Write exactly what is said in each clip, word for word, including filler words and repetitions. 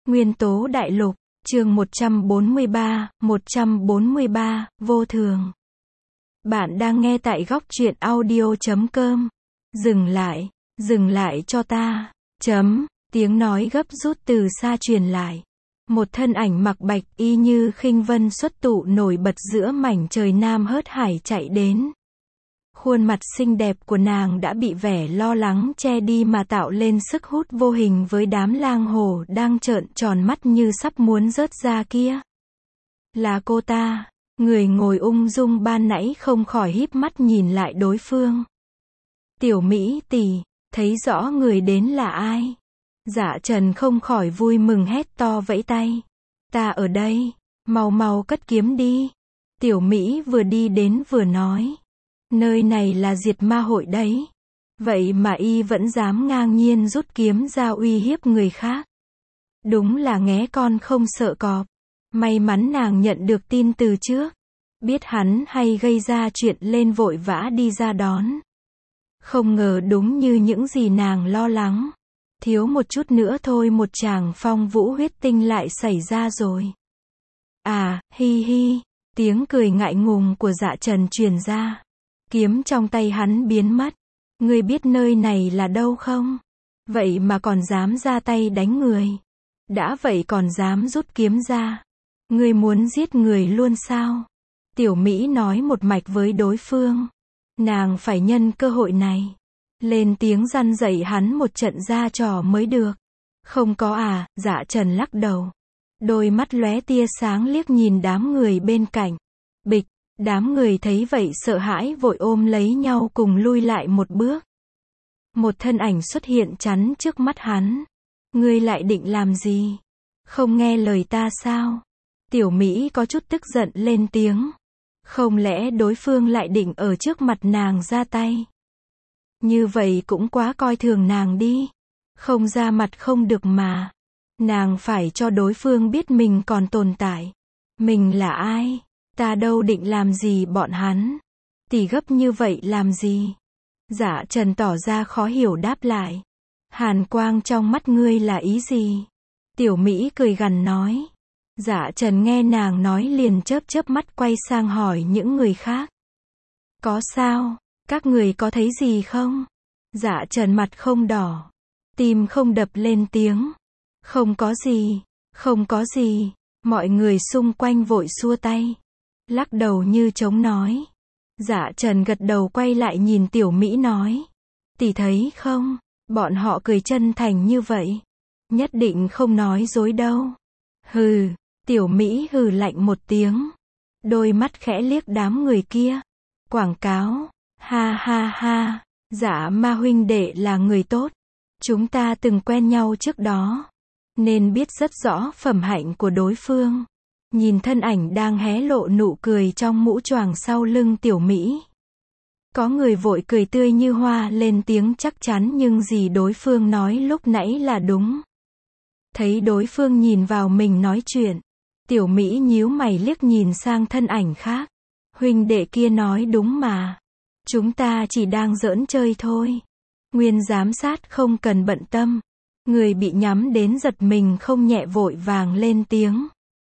Nguyên tố đại lục, chương một trăm bốn mươi ba, một trăm bốn mươi ba, vô thường. Bạn đang nghe tại góc truyện audio chấm com. Dừng lại, dừng lại cho ta. Chấm, tiếng nói gấp rút từ xa truyền lại. Một thân ảnh mặc bạch y như khinh vân xuất tụ nổi bật giữa mảnh trời nam hớt hải chạy đến. Khuôn mặt xinh đẹp của nàng đã bị vẻ lo lắng che đi mà tạo lên sức hút vô hình với đám lang hổ đang trợn tròn mắt như sắp muốn rớt ra kia. Là cô ta, người ngồi ung dung ban nãy không khỏi híp mắt nhìn lại đối phương. Tiểu Mỹ tỷ, thấy rõ người đến là ai? Dạ Trần không khỏi vui mừng hét to vẫy tay. Ta ở đây, mau mau cất kiếm đi. Tiểu Mỹ vừa đi đến vừa nói. Nơi này là diệt ma hội đấy. Vậy mà y vẫn dám ngang nhiên rút kiếm ra uy hiếp người khác. Đúng là nghé con không sợ cọp. May mắn nàng nhận được tin từ trước. Biết hắn hay gây ra chuyện lên vội vã đi ra đón. Không ngờ đúng như những gì nàng lo lắng. Thiếu một chút nữa thôi một tràng phong vũ huyết tinh lại xảy ra rồi. À, hi hi, tiếng cười ngại ngùng của Dạ Trần truyền ra. Kiếm trong tay hắn biến mất. Ngươi biết nơi này là đâu không? Vậy mà còn dám ra tay đánh người. Đã vậy còn dám rút kiếm ra. Ngươi muốn giết người luôn sao? Tiểu Mỹ nói một mạch với đối phương. Nàng phải nhân cơ hội này. Lên tiếng răn dạy hắn một trận ra trò mới được. Không có à, Dạ Trần lắc đầu. Đôi mắt lóe tia sáng liếc nhìn đám người bên cạnh. Bịch. Đám người thấy vậy sợ hãi vội ôm lấy nhau cùng lui lại một bước. Một thân ảnh xuất hiện chắn trước mắt hắn. Ngươi lại định làm gì? Không nghe lời ta sao? Tiểu Mỹ có chút tức giận lên tiếng. Không lẽ đối phương lại định ở trước mặt nàng ra tay? Như vậy cũng quá coi thường nàng đi. Không ra mặt không được mà. Nàng phải cho đối phương biết mình còn tồn tại. Mình là ai? Ta đâu định làm gì bọn hắn. Tỷ gấp như vậy làm gì? Dạ Trần tỏ ra khó hiểu đáp lại. Hàn quang trong mắt ngươi là ý gì? Tiểu Mỹ cười gằn nói. Dạ Trần nghe nàng nói liền chớp chớp mắt quay sang hỏi những người khác. Có sao? Các người có thấy gì không? Dạ Trần mặt không đỏ. Tim không đập lên tiếng. Không có gì. Không có gì. Mọi người xung quanh vội xua tay. Lắc đầu như chống nói. Dạ Trần gật đầu quay lại nhìn Tiểu Mỹ nói. Tỷ thấy không? Bọn họ cười chân thành như vậy. Nhất định không nói dối đâu. Hừ. Tiểu Mỹ hừ lạnh một tiếng. Đôi mắt khẽ liếc đám người kia. Quảng cáo. Ha ha ha. Dạ ma huynh đệ là người tốt. Chúng ta từng quen nhau trước đó. Nên biết rất rõ phẩm hạnh của đối phương. Nhìn thân ảnh đang hé lộ nụ cười trong mũ choàng sau lưng Tiểu Mỹ. Có người vội cười tươi như hoa lên tiếng chắc chắn nhưng gì đối phương nói lúc nãy là đúng. Thấy đối phương nhìn vào mình nói chuyện. Tiểu Mỹ nhíu mày liếc nhìn sang thân ảnh khác. Huynh đệ kia nói đúng mà. Chúng ta chỉ đang giỡn chơi thôi. Nguyên giám sát không cần bận tâm. Người bị nhắm đến giật mình không nhẹ vội vàng lên tiếng.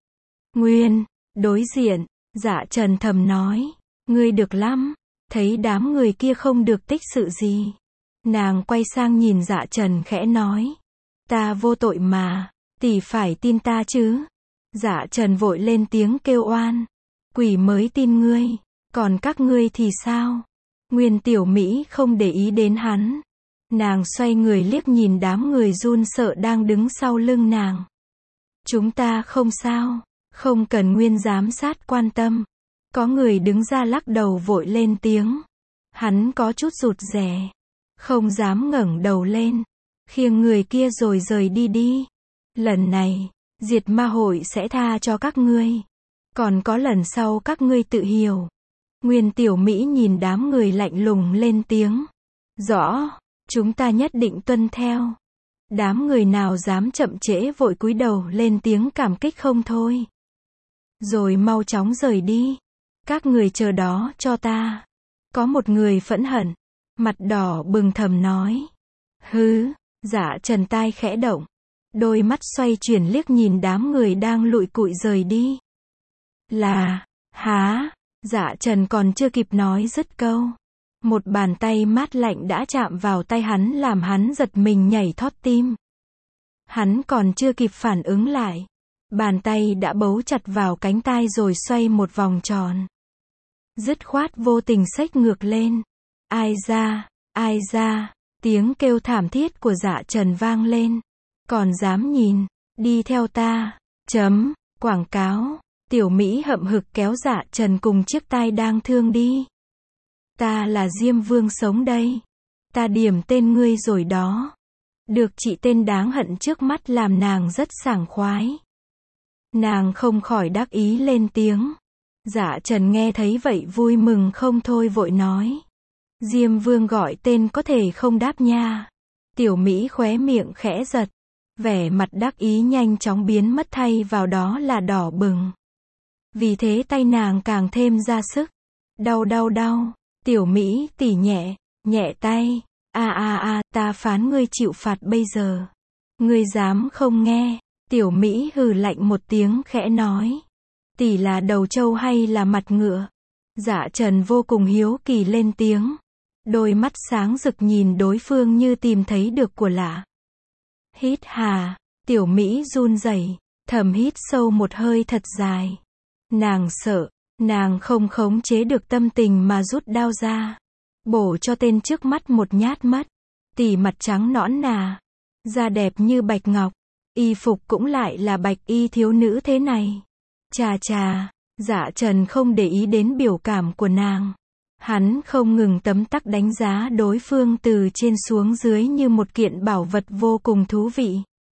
Nguyên, đối diện, Dạ Trần thầm nói. Ngươi được lắm. Thấy đám người kia không được tích sự gì. Nàng quay sang nhìn Dạ Trần khẽ nói. Ta vô tội mà. Tỷ phải tin ta chứ. Dạ Trần vội lên tiếng kêu oan. Quỷ mới tin ngươi. Còn các ngươi thì sao? Nguyên Tiểu Mỹ không để ý đến hắn. Nàng xoay người liếc nhìn đám người run sợ đang đứng sau lưng nàng. Chúng ta không sao. Không cần Nguyên giám sát quan tâm. Có người đứng ra lắc đầu vội lên tiếng. Hắn có chút rụt rè. Không dám ngẩng đầu lên. Khiêng người kia rồi rời đi đi. Lần này, diệt ma hội sẽ tha cho các ngươi. Còn có lần sau các ngươi tự hiểu. Nguyên Tiểu Mỹ nhìn đám người lạnh lùng lên tiếng. Rõ, chúng ta nhất định tuân theo. Đám người nào dám chậm trễ vội cúi đầu lên tiếng cảm kích không thôi. Rồi mau chóng rời đi. Các người chờ đó cho ta. Có một người phẫn hận. Mặt đỏ bừng thầm nói. Hứ, Dạ Trần tai khẽ động. đôi mắt xoay chuyển liếc nhìn đám người đang lụi cụi rời đi. Là, há, Dạ Trần còn chưa kịp nói dứt câu. Một bàn tay mát lạnh đã chạm vào tay hắn làm hắn giật mình nhảy thót tim. Hắn còn chưa kịp phản ứng lại. Bàn tay đã bấu chặt vào cánh tai rồi xoay một vòng tròn. Dứt khoát vô tình xếch ngược lên. Ai ra, ai ra, tiếng kêu thảm thiết của Dạ Trần vang lên. Còn dám nhìn, đi theo ta, chấm, quảng cáo. Tiểu Mỹ hậm hực kéo Dạ Trần cùng chiếc tai đang thương đi. Ta là Diêm Vương sống đây. Ta điểm tên ngươi rồi đó. Được chị tên đáng hận trước mắt làm nàng rất sảng khoái. Nàng không khỏi đắc ý lên tiếng. Dạ Trần nghe thấy vậy vui mừng không thôi vội nói. Diêm Vương gọi tên có thể không đáp nha. Tiểu Mỹ khóe miệng khẽ giật. Vẻ mặt đắc ý nhanh chóng biến mất thay vào đó là đỏ bừng. Vì thế tay nàng càng thêm ra sức. Đau đau đau. Tiểu Mỹ tỉ nhẹ, nhẹ tay. A a a, ta phán ngươi chịu phạt bây giờ. Ngươi dám không nghe. Tiểu Mỹ hừ lạnh một tiếng khẽ nói. Tỷ là đầu trâu hay là mặt ngựa? Dạ Trần vô cùng hiếu kỳ lên tiếng. Đôi mắt sáng rực nhìn đối phương như tìm thấy được của lạ. Hít hà. Tiểu Mỹ run rẩy, thầm hít sâu một hơi thật dài. Nàng sợ, nàng không khống chế được tâm tình mà rút đao ra. Bổ cho tên trước mắt một nhát mất. Tỷ mặt trắng nõn nà. Da đẹp như bạch ngọc. Y phục cũng lại là bạch y thiếu nữ thế này. Chà chà, Dạ Trần không để ý đến biểu cảm của nàng. Hắn không ngừng tấm tắc đánh giá đối phương từ trên xuống dưới như một kiện bảo vật vô cùng thú vị.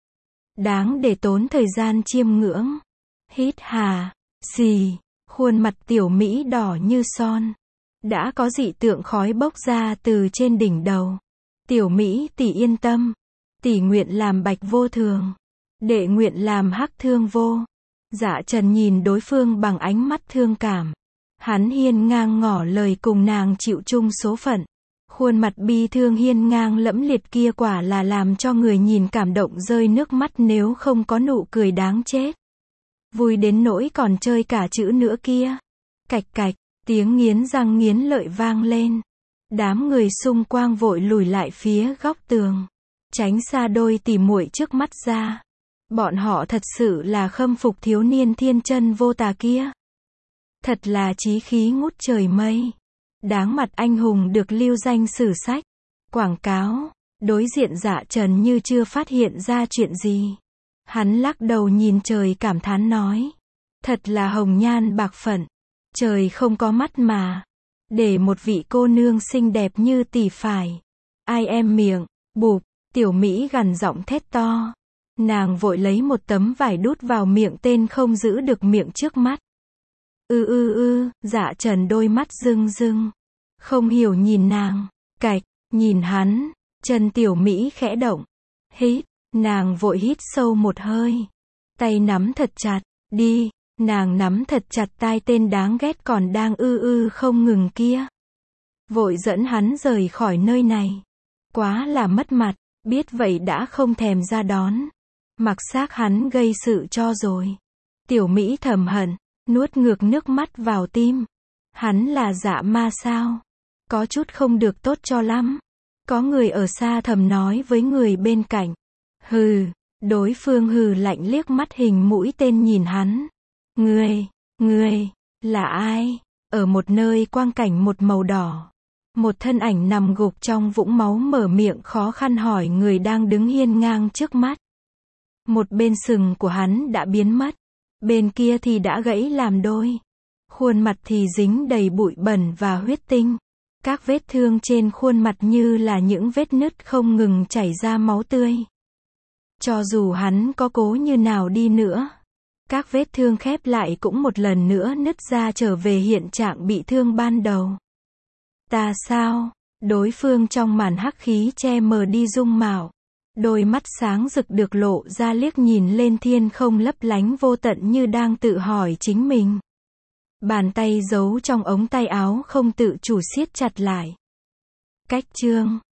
Đáng để tốn thời gian chiêm ngưỡng. Hít hà, xì, khuôn mặt Tiểu Mỹ đỏ như son. Đã có dị tượng khói bốc ra từ trên đỉnh đầu. Tiểu Mỹ tỷ yên tâm. Tỷ nguyện làm bạch vô thường. Đệ nguyện làm hắc thương vô. Dạ Trần nhìn đối phương bằng ánh mắt thương cảm. Hắn hiên ngang ngỏ lời cùng nàng chịu chung số phận. Khuôn mặt bi thương hiên ngang lẫm liệt kia quả là làm cho người nhìn cảm động rơi nước mắt nếu không có nụ cười đáng chết. Vui đến nỗi còn chơi cả chữ nữa kia. Cạch cạch, tiếng nghiến răng nghiến lợi vang lên. Đám người xung quanh vội lùi lại phía góc tường. Tránh xa đôi tỉ muội trước mắt ra. Bọn họ thật sự là khâm phục thiếu niên thiên chân vô tà kia. Thật là chí khí ngút trời mây. Đáng mặt anh hùng được lưu danh sử sách. Quảng cáo. Đối diện Dạ Trần như chưa phát hiện ra chuyện gì. Hắn lắc đầu nhìn trời cảm thán nói. Thật là hồng nhan bạc phận. Trời không có mắt mà. Để một vị cô nương xinh đẹp như tỷ phải. Ai em miệng, bụp, Tiểu Mỹ gằn giọng thét to. Nàng vội lấy một tấm vải đút vào miệng tên không giữ được miệng trước mắt. Ư ư ư, Dạ Trần đôi mắt rưng rưng. Không hiểu nhìn nàng, cạch, nhìn hắn, chân Tiểu Mỹ khẽ động. Hít, nàng vội hít sâu một hơi. Tay nắm thật chặt, đi, nàng nắm thật chặt tai tên đáng ghét còn đang ư ư không ngừng kia. Vội dẫn hắn rời khỏi nơi này. Quá là mất mặt, biết vậy đã không thèm ra đón. Mặc xác hắn gây sự cho rồi. Tiểu Mỹ thầm hận, nuốt ngược nước mắt vào tim. Hắn là dạ ma sao? Có chút không được tốt cho lắm. Có người ở xa thầm nói với người bên cạnh. Hừ, đối phương hừ lạnh liếc mắt hình mũi tên nhìn hắn. Người, người, là ai? Ở một nơi quang cảnh một màu đỏ. Một thân ảnh nằm gục trong vũng máu mở miệng khó khăn hỏi người đang đứng hiên ngang trước mắt. Một bên sừng của hắn đã biến mất. Bên kia thì đã gãy làm đôi. Khuôn mặt thì dính đầy bụi bẩn và huyết tinh. Các vết thương trên khuôn mặt như là những vết nứt không ngừng chảy ra máu tươi. Cho dù hắn có cố như nào đi nữa, các vết thương khép lại cũng một lần nữa nứt ra trở về hiện trạng bị thương ban đầu. Ta sao? Đối phương trong màn hắc khí che mờ đi dung mạo. Đôi mắt sáng rực được lộ ra liếc nhìn lên thiên không lấp lánh vô tận như đang tự hỏi chính mình. Bàn tay giấu trong ống tay áo không tự chủ siết chặt lại. Cách chương